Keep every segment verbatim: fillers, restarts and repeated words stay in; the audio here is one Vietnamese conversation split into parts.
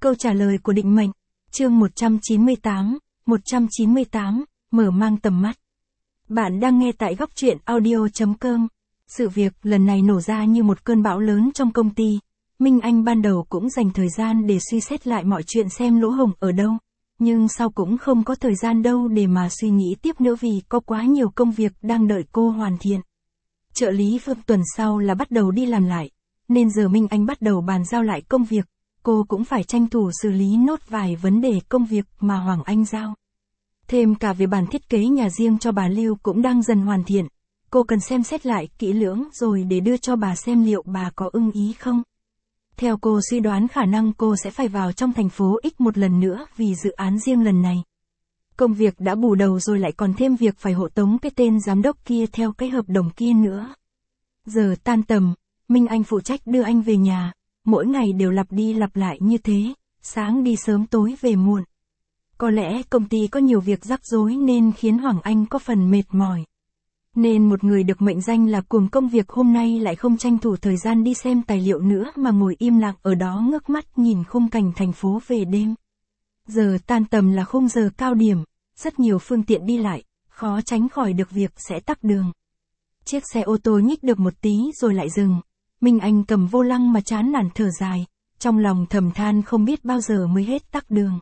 Câu trả lời của định mệnh. Chương một trăm chín mươi tám, một trăm chín mươi tám, mở mang tầm mắt. Bạn đang nghe tại góc truyện audio chấm com. Sự việc lần này nổ ra như một cơn bão lớn trong công ty. Minh Anh ban đầu cũng dành thời gian để suy xét lại mọi chuyện xem lỗ hổng ở đâu. Nhưng sau cũng không có thời gian đâu để mà suy nghĩ tiếp nữa vì có quá nhiều công việc đang đợi cô hoàn thiện. Trợ lý Phương tuần sau là bắt đầu đi làm lại. Nên giờ Minh Anh bắt đầu bàn giao lại công việc. Cô cũng phải tranh thủ xử lý nốt vài vấn đề công việc mà Hoàng Anh giao. Thêm cả về bản thiết kế nhà riêng cho bà Lưu cũng đang dần hoàn thiện. Cô cần xem xét lại kỹ lưỡng rồi để đưa cho bà xem liệu bà có ưng ý không. Theo cô suy đoán khả năng cô sẽ phải vào trong thành phố X một lần nữa vì dự án riêng lần này. Công việc đã bù đầu rồi lại còn thêm việc phải hộ tống cái tên giám đốc kia theo cái hợp đồng kia nữa. Giờ tan tầm, Minh Anh phụ trách đưa anh về nhà. Mỗi ngày đều lặp đi lặp lại như thế, sáng đi sớm tối về muộn. Có lẽ công ty có nhiều việc rắc rối nên khiến Hoàng Anh có phần mệt mỏi. Nên một người được mệnh danh là cuồng công việc hôm nay lại không tranh thủ thời gian đi xem tài liệu nữa mà ngồi im lặng ở đó ngước mắt nhìn khung cảnh thành phố về đêm. Giờ tan tầm là khung giờ cao điểm, rất nhiều phương tiện đi lại, khó tránh khỏi được việc sẽ tắc đường. Chiếc xe ô tô nhích được một tí rồi lại dừng. Minh Anh cầm vô lăng mà chán nản thở dài, trong lòng thầm than không biết bao giờ mới hết tắc đường.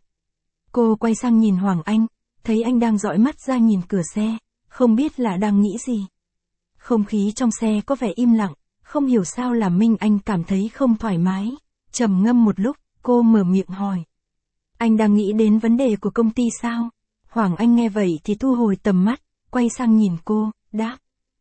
Cô quay sang nhìn Hoàng Anh, thấy anh đang dõi mắt ra nhìn cửa xe, không biết là đang nghĩ gì. Không khí trong xe có vẻ im lặng, không hiểu sao làm Minh Anh cảm thấy không thoải mái. Trầm ngâm một lúc, cô mở miệng hỏi. Anh đang nghĩ đến vấn đề của công ty sao? Hoàng Anh nghe vậy thì thu hồi tầm mắt, quay sang nhìn cô, đáp.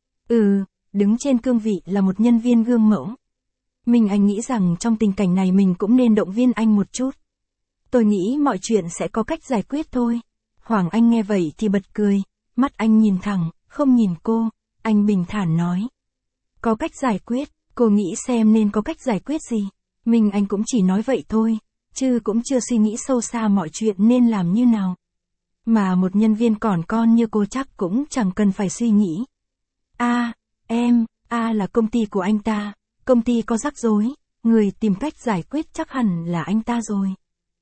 Ừ. Đứng trên cương vị là một nhân viên gương mẫu. Minh Anh nghĩ rằng trong tình cảnh này mình cũng nên động viên anh một chút. Tôi nghĩ mọi chuyện sẽ có cách giải quyết thôi. Hoàng Anh nghe vậy thì bật cười, mắt anh nhìn thẳng, không nhìn cô, anh bình thản nói. Có cách giải quyết, cô nghĩ xem nên có cách giải quyết gì. Minh Anh cũng chỉ nói vậy thôi, chứ cũng chưa suy nghĩ sâu xa mọi chuyện nên làm như nào. Mà một nhân viên còn con như cô chắc cũng chẳng cần phải suy nghĩ. À, Em, A là công ty của anh ta, công ty có rắc rối, người tìm cách giải quyết chắc hẳn là anh ta rồi.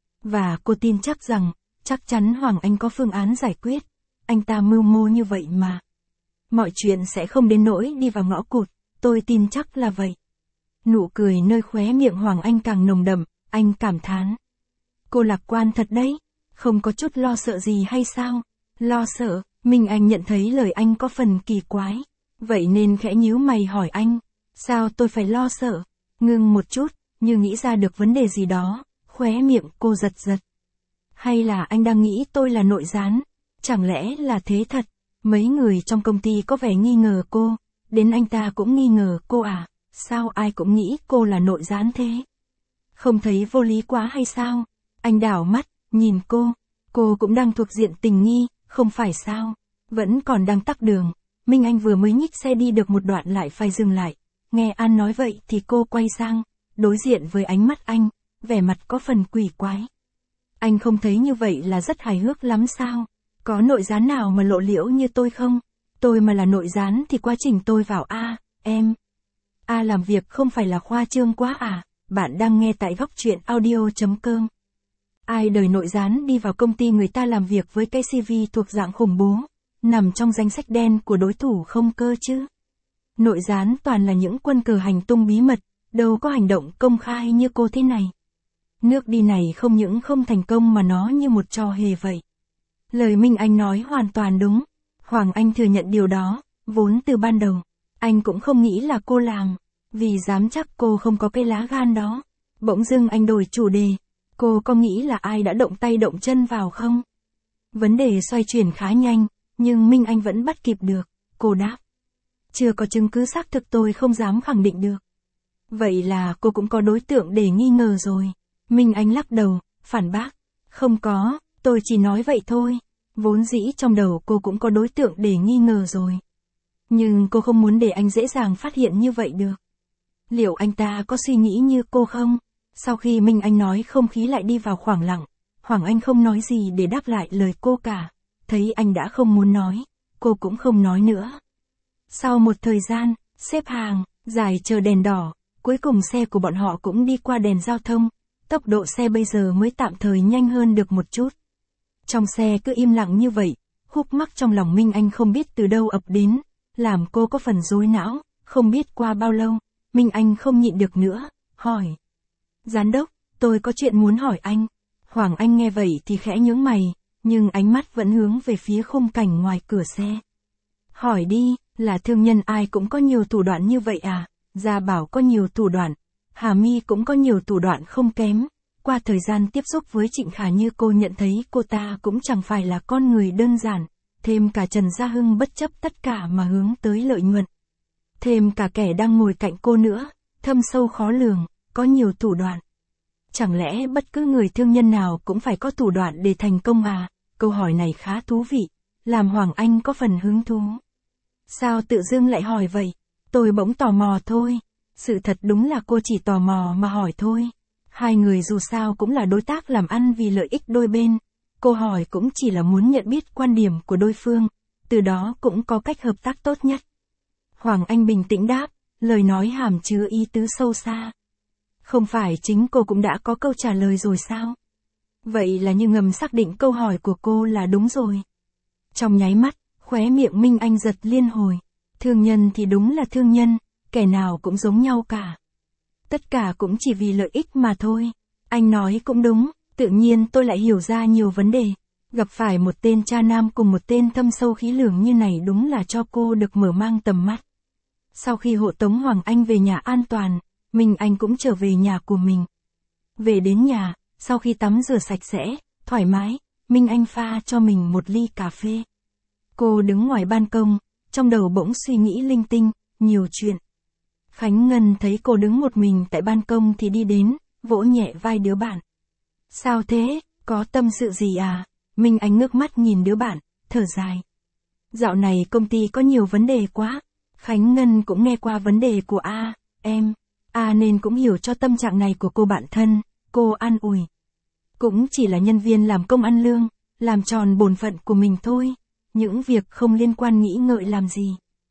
Và cô tin chắc rằng, chắc chắn Hoàng Anh có phương án giải quyết, anh ta mưu mô như vậy mà. Mọi chuyện sẽ không đến nỗi đi vào ngõ cụt, tôi tin chắc là vậy. Nụ cười nơi khóe miệng Hoàng Anh càng nồng đậm, anh cảm thán. Cô lạc quan thật đấy, không có chút lo sợ gì hay sao? Lo sợ, Minh Anh nhận thấy lời anh có phần kỳ quái. Vậy nên khẽ nhíu mày hỏi anh, sao tôi phải lo sợ? Ngưng một chút, như nghĩ ra được vấn đề gì đó, khóe miệng cô giật giật. Hay là anh đang nghĩ tôi là nội gián? Chẳng lẽ là thế thật? Mấy người trong công ty có vẻ nghi ngờ cô, đến anh ta cũng nghi ngờ cô à? Sao ai cũng nghĩ cô là nội gián thế? Không thấy vô lý quá hay sao? Anh đảo mắt, nhìn cô, cô cũng đang thuộc diện tình nghi, không phải sao? Vẫn còn đang tắc đường. Minh Anh vừa mới nhích xe đi được một đoạn lại phải dừng lại. Nghe An nói vậy thì cô quay sang, đối diện với ánh mắt anh, vẻ mặt có phần quỷ quái. Anh không thấy như vậy là rất hài hước lắm sao? Có nội gián nào mà lộ liễu như tôi không? Tôi mà là nội gián thì quá trình tôi vào A, em. A làm việc không phải là khoa trương quá à? Bạn đang nghe tại góc truyện audio chấm com. Ai đời nội gián đi vào công ty người ta làm việc với cái xê vê thuộc dạng khủng bố. Nằm trong danh sách đen của đối thủ không cơ chứ. Nội gián toàn là những quân cờ hành tung bí mật, đâu có hành động công khai như cô thế này. Nước đi này không những không thành công mà nó như một trò hề vậy. Lời Minh Anh nói hoàn toàn đúng. Hoàng Anh thừa nhận điều đó, vốn từ ban đầu, anh cũng không nghĩ là cô làm, vì dám chắc cô không có cái lá gan đó. Bỗng dưng anh đổi chủ đề, cô có nghĩ là ai đã động tay động chân vào không? Vấn đề xoay chuyển khá nhanh. Nhưng Minh Anh vẫn bắt kịp được, cô đáp. Chưa có chứng cứ xác thực tôi không dám khẳng định được. Vậy là cô cũng có đối tượng để nghi ngờ rồi. Minh Anh lắc đầu, phản bác. Không có, tôi chỉ nói vậy thôi. Vốn dĩ trong đầu cô cũng có đối tượng để nghi ngờ rồi. Nhưng cô không muốn để anh dễ dàng phát hiện như vậy được. Liệu anh ta có suy nghĩ như cô không? Sau khi Minh Anh nói không khí lại đi vào khoảng lặng. Hoàng Anh không nói gì để đáp lại lời cô cả. Thấy anh đã không muốn nói, cô cũng không nói nữa. Sau một thời gian, xếp hàng, dài chờ đèn đỏ, cuối cùng xe của bọn họ cũng đi qua đèn giao thông. tốc độ xe bây giờ mới tạm thời nhanh hơn được một chút. Trong xe cứ im lặng như vậy, khúc mắc trong lòng Minh Anh không biết từ đâu ập đến, làm cô có phần rối não, không biết qua bao lâu, Minh Anh không nhịn được nữa, hỏi. Giám đốc, tôi có chuyện muốn hỏi anh. Hoàng Anh nghe vậy thì khẽ nhướng mày, nhưng ánh mắt vẫn hướng về phía khung cảnh ngoài cửa xe. Hỏi đi, là thương nhân ai cũng có nhiều thủ đoạn như vậy à? Gia Bảo có nhiều thủ đoạn, Hà My cũng có nhiều thủ đoạn không kém. Qua thời gian tiếp xúc với Trịnh Khả Như cô nhận thấy cô ta cũng chẳng phải là con người đơn giản, thêm cả Trần Gia Hưng bất chấp tất cả mà hướng tới lợi nhuận. Thêm cả kẻ đang ngồi cạnh cô nữa, thâm sâu khó lường, có nhiều thủ đoạn. Chẳng lẽ bất cứ người thương nhân nào cũng phải có thủ đoạn để thành công à? Câu hỏi này khá thú vị, làm Hoàng Anh có phần hứng thú. Sao tự dưng lại hỏi vậy? Tôi bỗng tò mò thôi. Sự thật đúng là cô chỉ tò mò mà hỏi thôi. Hai người dù sao cũng là đối tác làm ăn vì lợi ích đôi bên. Cô hỏi cũng chỉ là muốn nhận biết quan điểm của đối phương, từ đó cũng có cách hợp tác tốt nhất. Hoàng Anh bình tĩnh đáp, lời nói hàm chứa ý tứ sâu xa. Không phải chính cô cũng đã có câu trả lời rồi sao? Vậy là như ngầm xác định câu hỏi của cô là đúng rồi. Trong nháy mắt, khóe miệng Minh Anh giật liên hồi. Thương nhân thì đúng là thương nhân, kẻ nào cũng giống nhau cả. Tất cả cũng chỉ vì lợi ích mà thôi. Anh nói cũng đúng, tự nhiên tôi lại hiểu ra nhiều vấn đề. Gặp phải một tên cha nam cùng một tên thâm sâu khí lường như này đúng là cho cô được mở mang tầm mắt. Sau khi hộ tống Hoàng Anh về nhà an toàn, Minh Anh cũng trở về nhà của mình. Về đến nhà, sau khi tắm rửa sạch sẽ, thoải mái, Minh Anh pha cho mình một ly cà phê. Cô đứng ngoài ban công, trong đầu bỗng suy nghĩ linh tinh, nhiều chuyện. Khánh Ngân thấy cô đứng một mình tại ban công thì đi đến, vỗ nhẹ vai đứa bạn. Sao thế, có tâm sự gì à? Minh Anh ngước mắt nhìn đứa bạn, thở dài. Dạo này công ty có nhiều vấn đề quá. Khánh Ngân cũng nghe qua vấn đề của A, em. A nên cũng hiểu cho tâm trạng này của cô bạn thân, cô an ủi. Cũng chỉ là nhân viên làm công ăn lương, làm tròn bổn phận của mình thôi. Những việc không liên quan nghĩ ngợi làm gì.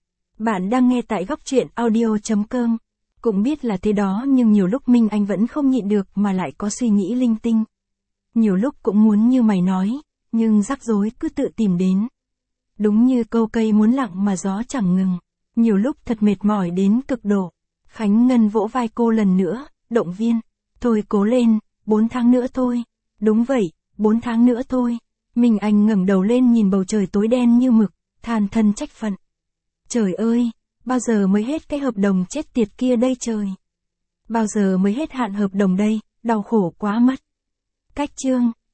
Bạn đang nghe tại góc truyện audio chấm com. Cũng biết là thế đó nhưng nhiều lúc Minh Anh vẫn không nhịn được mà lại có suy nghĩ linh tinh. Nhiều lúc cũng muốn như mày nói, nhưng rắc rối cứ tự tìm đến. Đúng như câu cây muốn lặng mà gió chẳng ngừng. Nhiều lúc thật mệt mỏi đến cực độ. Khánh Ngân vỗ vai cô lần nữa, động viên. Thôi cố lên, bốn tháng nữa thôi. Đúng vậy, bốn tháng nữa thôi. Minh Anh ngẩng đầu lên nhìn bầu trời tối đen như mực, than thân trách phận. Trời ơi, bao giờ mới hết cái hợp đồng chết tiệt kia đây trời? Bao giờ mới hết hạn hợp đồng đây, đau khổ quá mất. Cách chương